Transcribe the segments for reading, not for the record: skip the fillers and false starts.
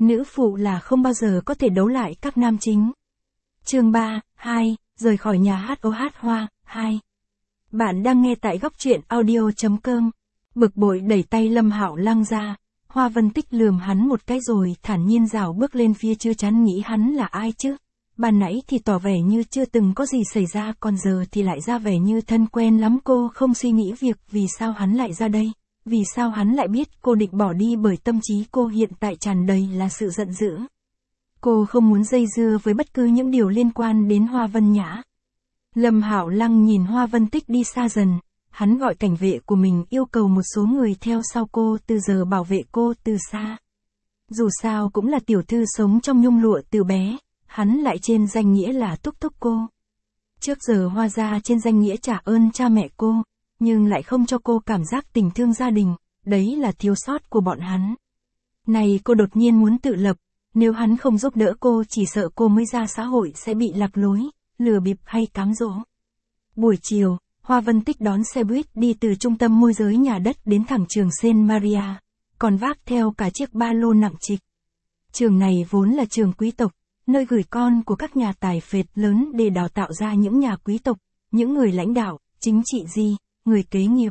nữ phụ là không bao giờ có thể đấu lại các nam chính. Chương 3, 2, rời khỏi nhà hát OH Hoa, 2. Bạn đang nghe tại góc truyện audio.com. Bực bội đẩy tay Lâm Hạo Lăng ra, Hoa Vân Tích lườm hắn một cái rồi thản nhiên rảo bước lên phía chưa chắn nghĩ hắn là ai chứ. Ban nãy thì tỏ vẻ như chưa từng có gì xảy ra, còn giờ thì lại ra vẻ như thân quen lắm. Cô không suy nghĩ việc vì sao hắn lại ra đây, vì sao hắn lại biết cô định bỏ đi, bởi tâm trí cô hiện tại tràn đầy là sự giận dữ. Cô không muốn dây dưa với bất cứ những điều liên quan đến Hoa Vân Nhã. Lâm Hạo Lăng nhìn Hoa Vân Tích đi xa dần, hắn gọi cảnh vệ của mình yêu cầu một số người theo sau cô từ giờ bảo vệ cô từ xa. Dù sao cũng là tiểu thư sống trong nhung lụa từ bé, hắn lại trên danh nghĩa là thúc thúc cô. Trước giờ Hoa gia trên danh nghĩa trả ơn cha mẹ cô, nhưng lại không cho cô cảm giác tình thương gia đình, đấy là thiếu sót của bọn hắn. Này cô đột nhiên muốn tự lập, nếu hắn không giúp đỡ cô chỉ sợ cô mới ra xã hội sẽ bị lạc lối, lừa bịp hay cám dỗ. Buổi chiều, Hoa Vân Tích đón xe buýt đi từ trung tâm môi giới nhà đất đến thẳng trường Saint Maria, còn vác theo cả chiếc ba lô nặng trịch. Trường này vốn là trường quý tộc, nơi gửi con của các nhà tài phệt lớn để đào tạo ra những nhà quý tộc, những người lãnh đạo, chính trị gia, người kế nghiệp.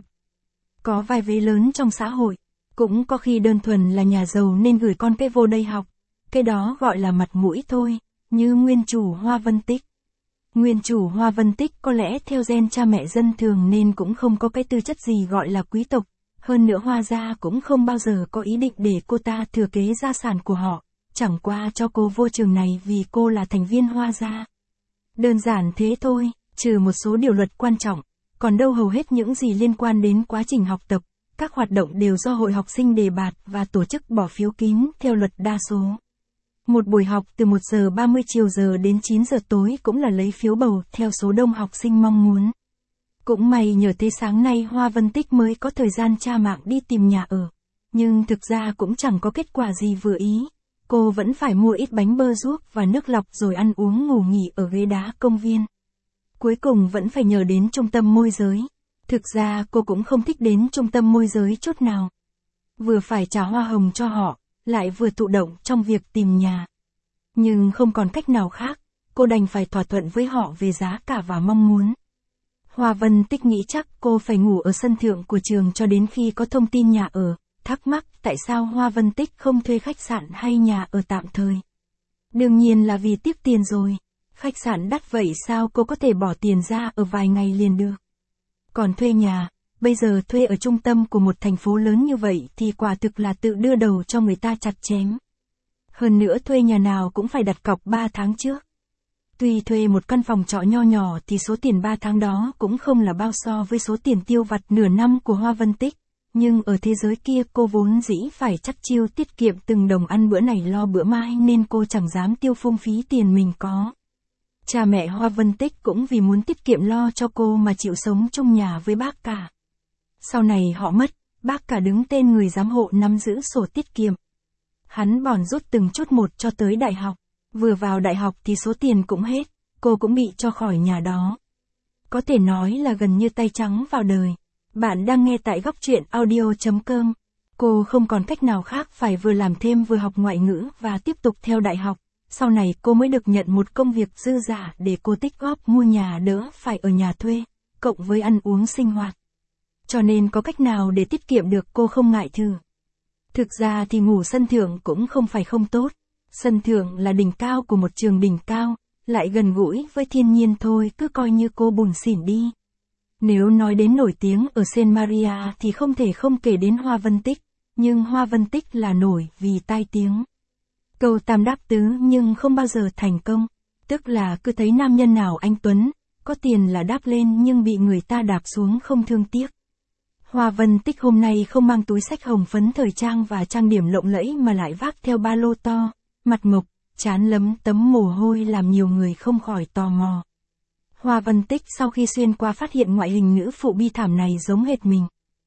Có vai vế lớn trong xã hội, cũng có khi đơn thuần là nhà giàu nên gửi con cái vô đây học. Cái đó gọi là mặt mũi thôi, như nguyên chủ Hoa Vân Tích. Nguyên chủ Hoa Vân Tích có lẽ theo gen cha mẹ dân thường nên cũng không có cái tư chất gì gọi là quý tộc. Hơn nữa Hoa gia cũng không bao giờ có ý định để cô ta thừa kế gia sản của họ, chẳng qua cho cô vô trường này vì cô là thành viên Hoa gia. Đơn giản thế thôi, trừ một số điều luật quan trọng, còn đâu hầu hết những gì liên quan đến quá trình học tập, các hoạt động đều do hội học sinh đề bạt và tổ chức bỏ phiếu kín theo luật đa số. Một buổi học từ 1 giờ 30 chiều giờ đến 9 giờ tối cũng là lấy phiếu bầu theo số đông học sinh mong muốn. Cũng may nhờ thế sáng nay Hoa Vân Tích mới có thời gian tra mạng đi tìm nhà ở. Nhưng thực ra cũng chẳng có kết quả gì vừa ý. Cô vẫn phải mua ít bánh bơ ruốc và nước lọc rồi ăn uống ngủ nghỉ ở ghế đá công viên. Cuối cùng vẫn phải nhờ đến trung tâm môi giới. Thực ra cô cũng không thích đến trung tâm môi giới chút nào. Vừa phải trả hoa hồng cho họ, lại vừa thụ động trong việc tìm nhà. Nhưng không còn cách nào khác, cô đành phải thỏa thuận với họ về giá cả và mong muốn. Hoa Vân Tích nghĩ chắc cô phải ngủ ở sân thượng của trường cho đến khi có thông tin nhà ở, thắc mắc tại sao Hoa Vân Tích không thuê khách sạn hay nhà ở tạm thời. Đương nhiên là vì tiếc tiền rồi, khách sạn đắt vậy sao cô có thể bỏ tiền ra ở vài ngày liền được. Còn thuê nhà, bây giờ thuê ở trung tâm của một thành phố lớn như vậy thì quả thực là tự đưa đầu cho người ta chặt chém. Hơn nữa thuê nhà nào cũng phải đặt cọc 3 tháng trước. Tuy thuê một căn phòng trọ nho nhỏ thì số tiền 3 tháng đó cũng không là bao so với số tiền tiêu vặt nửa năm của Hoa Vân Tích. Nhưng ở thế giới kia cô vốn dĩ phải chắc chiêu tiết kiệm từng đồng ăn bữa này lo bữa mai nên cô chẳng dám tiêu phung phí tiền mình có. Cha mẹ Hoa Vân Tích cũng vì muốn tiết kiệm lo cho cô mà chịu sống chung nhà với bác cả. Sau này họ mất, bác cả đứng tên người giám hộ nắm giữ sổ tiết kiệm. Hắn bòn rút từng chút một cho tới đại học. Vừa vào đại học thì số tiền cũng hết, cô cũng bị cho khỏi nhà đó. Có thể nói là gần như tay trắng vào đời. Bạn đang nghe tại góc truyện audio.com. Cô không còn cách nào khác phải vừa làm thêm vừa học ngoại ngữ và tiếp tục theo đại học. Sau này cô mới được nhận một công việc dư giả để cô tích góp mua nhà đỡ phải ở nhà thuê, cộng với ăn uống sinh hoạt. Cho nên có cách nào để tiết kiệm được cô không ngại thử. Thực ra thì ngủ sân thượng cũng không phải không tốt. Sân thượng là đỉnh cao của một trường đỉnh cao, lại gần gũi với thiên nhiên thôi, cứ coi như cô bủn xỉn đi. Nếu nói đến nổi tiếng ở Saint Maria thì không thể không kể đến Hoa Vân Tích, nhưng Hoa Vân Tích là nổi vì tai tiếng. Câu tam đáp tứ nhưng không bao giờ thành công, tức là cứ thấy nam nhân nào anh tuấn, có tiền là đáp lên nhưng bị người ta đạp xuống không thương tiếc. Hoa Vân Tích hôm nay không mang túi xách hồng phấn thời trang và trang điểm lộng lẫy mà lại vác theo ba lô to, mặt mộc, trán lấm tấm mồ hôi làm nhiều người không khỏi tò mò. Hoa Vân Tích sau khi xuyên qua phát hiện ngoại hình nữ phụ bi thảm này giống hệt mình.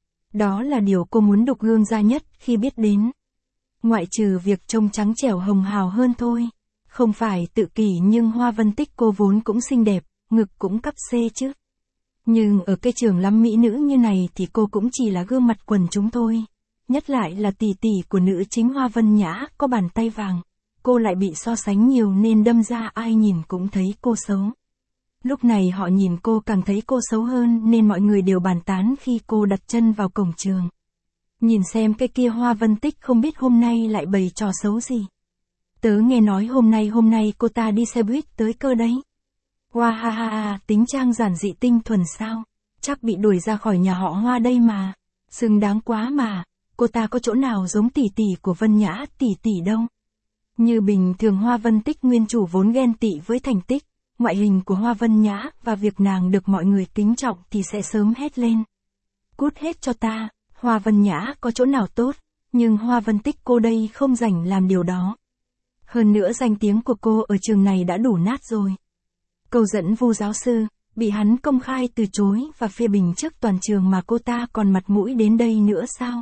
Đó là điều cô muốn đục gương ra nhất khi biết đến. Ngoại trừ việc trông trắng trẻo hồng hào hơn thôi. Không phải tự kỷ nhưng Hoa Vân Tích cô vốn cũng xinh đẹp, ngực cũng cắp C chứ. Nhưng ở cái trường lắm mỹ nữ như này thì cô cũng chỉ là gương mặt quần chúng thôi. nhất lại là tỷ tỷ của nữ chính Hoa Vân Nhã có bàn tay vàng. Cô lại bị so sánh nhiều nên đâm ra ai nhìn cũng thấy cô xấu. Lúc này họ nhìn cô càng thấy cô xấu hơn nên mọi người đều bàn tán khi cô đặt chân vào cổng trường. Nhìn xem cái kia Hoa Vân Tích không biết hôm nay lại bày trò xấu gì. Tớ nghe nói hôm nay cô ta đi xe buýt tới cơ đấy. Hoa ha ha ha, tính trang giản dị tinh thuần sao? Chắc bị đuổi ra khỏi nhà họ Hoa đây mà. Xứng đáng quá mà, cô ta có chỗ nào giống tỷ tỷ của Vân Nhã tỷ tỷ đâu. Như bình thường Hoa Vân Tích nguyên chủ vốn ghen tị với thành tích, ngoại hình của Hoa Vân Nhã và việc nàng được mọi người kính trọng thì sẽ sớm hét lên. Cút hết cho ta, Hoa Vân Nhã có chỗ nào tốt, nhưng Hoa Vân Tích cô đây không rảnh làm điều đó. Hơn nữa danh tiếng của cô ở trường này đã đủ nát rồi. Câu dẫn Vu giáo sư, bị hắn công khai từ chối và phê bình trước toàn trường mà cô ta còn mặt mũi đến đây nữa sao?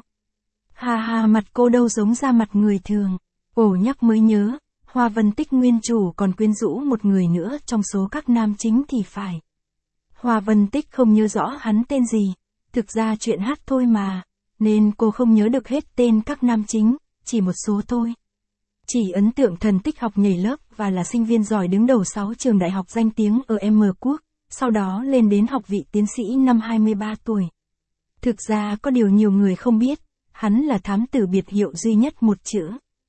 Ha ha, mặt cô đâu giống ra mặt người thường. Ồ, nhắc mới nhớ, Hoa Vân Tích nguyên chủ còn quyến rũ một người nữa trong số các nam chính thì phải. Hoa Vân Tích không nhớ rõ hắn tên gì, thực ra chuyện hát thôi mà, nên cô không nhớ được hết tên các nam chính, chỉ một số thôi. Chỉ ấn tượng thần tích học nhảy lớp và là sinh viên giỏi đứng đầu 6 trường đại học danh tiếng ở M Quốc, sau đó lên đến học vị tiến sĩ năm 23 tuổi. Thực ra có điều nhiều người không biết, hắn là thám tử biệt hiệu duy nhất một chữ.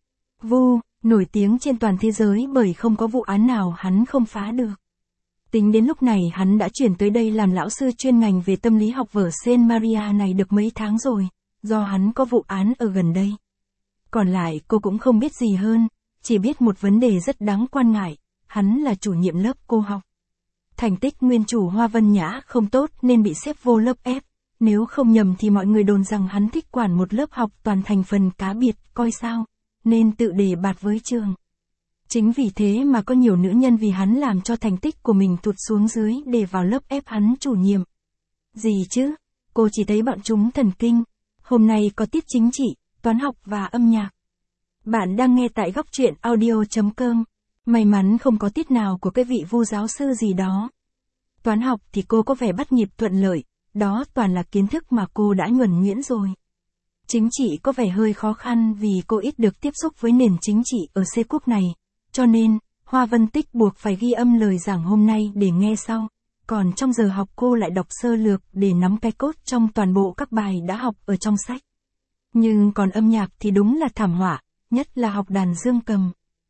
Vu, nổi tiếng trên toàn thế giới bởi không có vụ án nào hắn không phá được. Tính đến lúc này hắn đã chuyển tới đây làm lão sư chuyên ngành về tâm lý học ở Saint Maria này được mấy tháng rồi, do hắn có vụ án ở gần đây. Còn lại cô cũng không biết gì hơn, chỉ biết một vấn đề rất đáng quan ngại, hắn là chủ nhiệm lớp cô học. Thành tích nguyên chủ Hoa Vân Nhã không tốt nên bị xếp vô lớp F, nếu không nhầm thì mọi người đồn rằng hắn thích quản một lớp học toàn thành phần cá biệt, coi sao, nên tự đề bạt với trường. Chính vì thế mà có nhiều nữ nhân vì hắn làm cho thành tích của mình tụt xuống dưới để vào lớp ép hắn chủ nhiệm. Gì chứ, cô chỉ thấy bọn chúng thần kinh. Hôm nay có tiết chính trị, toán học và âm nhạc. Bạn đang nghe tại góc truyện audio.com. May mắn không có tiết nào của cái vị Vu giáo sư gì đó. Toán học thì cô có vẻ bắt nhịp thuận lợi, đó toàn là kiến thức mà cô đã nhuần nhuyễn rồi. Chính trị có vẻ hơi khó khăn vì cô ít được tiếp xúc với nền chính trị ở C Quốc này, cho nên, Hoa Vân Tích buộc phải ghi âm lời giảng hôm nay để nghe sau, còn trong giờ học cô lại đọc sơ lược để nắm cái cốt trong toàn bộ các bài đã học ở trong sách. Nhưng còn âm nhạc thì đúng là thảm họa, nhất là học đàn dương cầm.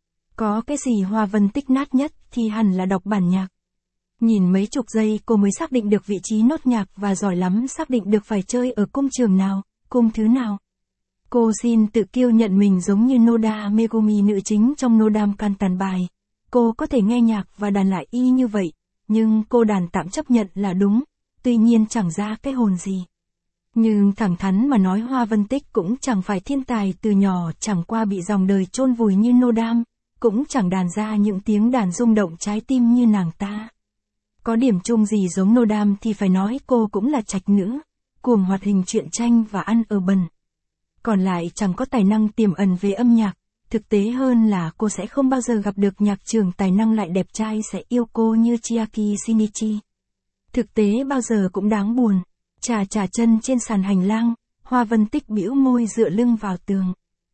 Có cái gì Hoa Vân Tích nát nhất thì hẳn là đọc bản nhạc. Nhìn mấy chục giây cô mới xác định được vị trí nốt nhạc và giỏi lắm xác định được phải chơi ở cung trường nào, cung thứ nào. Cô xin tự kiêu nhận mình giống như Noda Megumi nữ chính trong Nodam Kantan bài. Cô có thể nghe nhạc và đàn lại y như vậy, nhưng cô đàn tạm chấp nhận là đúng, tuy nhiên chẳng ra cái hồn gì. Nhưng thẳng thắn mà nói Hoa Vân Tích cũng chẳng phải thiên tài từ nhỏ chẳng qua bị dòng đời chôn vùi như Nodam, cũng chẳng đàn ra những tiếng đàn rung động trái tim như nàng ta. Có điểm chung gì giống Nodam thì phải nói cô cũng là trạch nữ, cuồng hoạt hình truyện tranh và ăn ở bần. Còn lại chẳng có tài năng tiềm ẩn về âm nhạc, thực tế hơn là cô sẽ không bao giờ gặp được nhạc trưởng tài năng lại đẹp trai sẽ yêu cô như Chiaki Shinichi. Thực tế bao giờ cũng đáng buồn, chà chân trên sàn hành lang, Hoa Vân Tích bĩu môi dựa lưng vào tường.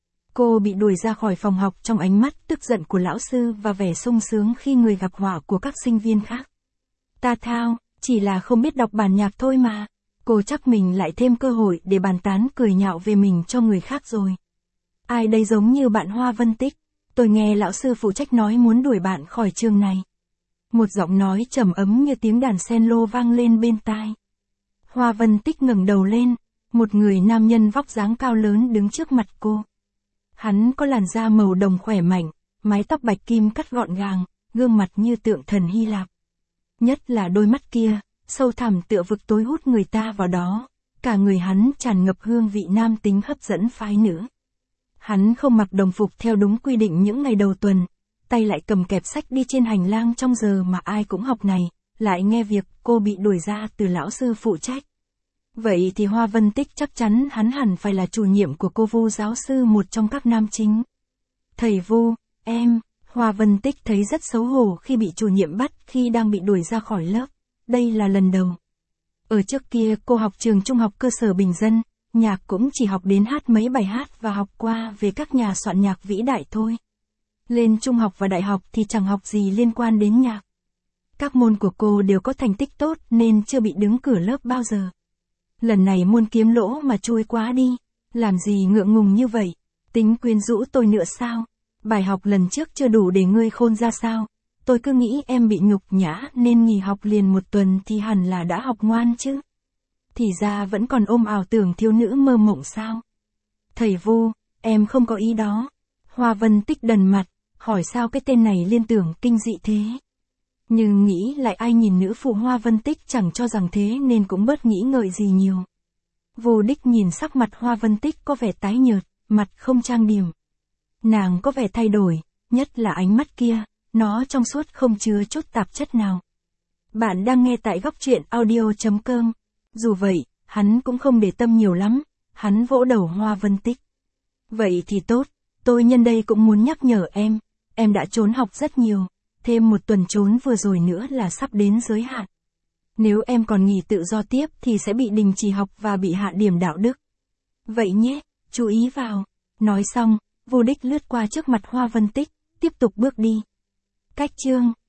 Cô bị đuổi ra khỏi phòng học trong ánh mắt tức giận của lão sư và vẻ sung sướng khi người gặp họa của các sinh viên khác. Ta thao, chỉ là không biết đọc bản nhạc thôi mà. Cô chắc mình lại thêm cơ hội để bàn tán cười nhạo về mình cho người khác rồi. Ai đây giống như bạn Hoa Vân Tích, tôi nghe lão sư phụ trách nói muốn đuổi bạn khỏi trường này. Một giọng nói trầm ấm như tiếng đàn cello vang lên bên tai. Hoa Vân Tích ngẩng đầu lên, một người nam nhân vóc dáng cao lớn đứng trước mặt cô. Hắn có làn da màu đồng khỏe mạnh, mái tóc bạch kim cắt gọn gàng, gương mặt như tượng thần Hy Lạp. Nhất là đôi mắt kia, sâu thẳm tựa vực tối hút người ta vào đó, cả người hắn tràn ngập hương vị nam tính hấp dẫn phái nữ. Hắn không mặc đồng phục theo đúng quy định những ngày đầu tuần, tay lại cầm kẹp sách đi trên hành lang trong giờ mà ai cũng học này, lại nghe việc cô bị đuổi ra từ lão sư phụ trách. Vậy thì Hoa Vân Tích chắc chắn hắn hẳn phải là chủ nhiệm của cô Vu giáo sư một trong các nam chính. Thầy Vu, em, Hoa Vân Tích thấy rất xấu hổ khi bị chủ nhiệm bắt khi đang bị đuổi ra khỏi lớp. Đây là lần đầu. Ở trước kia cô học trường trung học cơ sở bình dân, nhạc cũng chỉ học đến hát mấy bài hát và học qua về các nhà soạn nhạc vĩ đại thôi. Lên trung học và đại học thì chẳng học gì liên quan đến nhạc. Các môn của cô đều có thành tích tốt nên chưa bị đứng cửa lớp bao giờ. Lần này muốn kiếm lỗ mà chui quá đi. Làm gì ngượng ngùng như vậy? Tính quyến rũ tôi nữa sao? Bài học lần trước chưa đủ để ngươi khôn ra sao? Tôi cứ nghĩ em bị nhục nhã nên nghỉ học liền 1 tuần thì hẳn là đã học ngoan chứ. Thì ra vẫn còn ôm ảo tưởng thiếu nữ mơ mộng sao? Thầy Vu, em không có ý đó. Hoa Vân Tích đần mặt, hỏi sao cái tên này liên tưởng kinh dị thế. Nhưng nghĩ lại ai nhìn nữ phụ Hoa Vân Tích chẳng cho rằng thế nên cũng bớt nghĩ ngợi gì nhiều. Vô Đích nhìn sắc mặt Hoa Vân Tích có vẻ tái nhợt, mặt không trang điểm. Nàng có vẻ thay đổi, nhất là ánh mắt kia, nó trong suốt không chứa chút tạp chất nào. Bạn đang nghe tại góc truyện audio.com. Dù vậy, hắn cũng không để tâm nhiều lắm, hắn vỗ đầu Hoa Vân Tích. Vậy thì tốt, tôi nhân đây cũng muốn nhắc nhở em đã trốn học rất nhiều, thêm 1 tuần trốn vừa rồi nữa là sắp đến giới hạn. Nếu em còn nghỉ tự do tiếp thì sẽ bị đình chỉ học và bị hạ điểm đạo đức. Vậy nhé, chú ý vào. Nói xong, Vô Đích lướt qua trước mặt Hoa Vân Tích, tiếp tục bước đi. Cách chương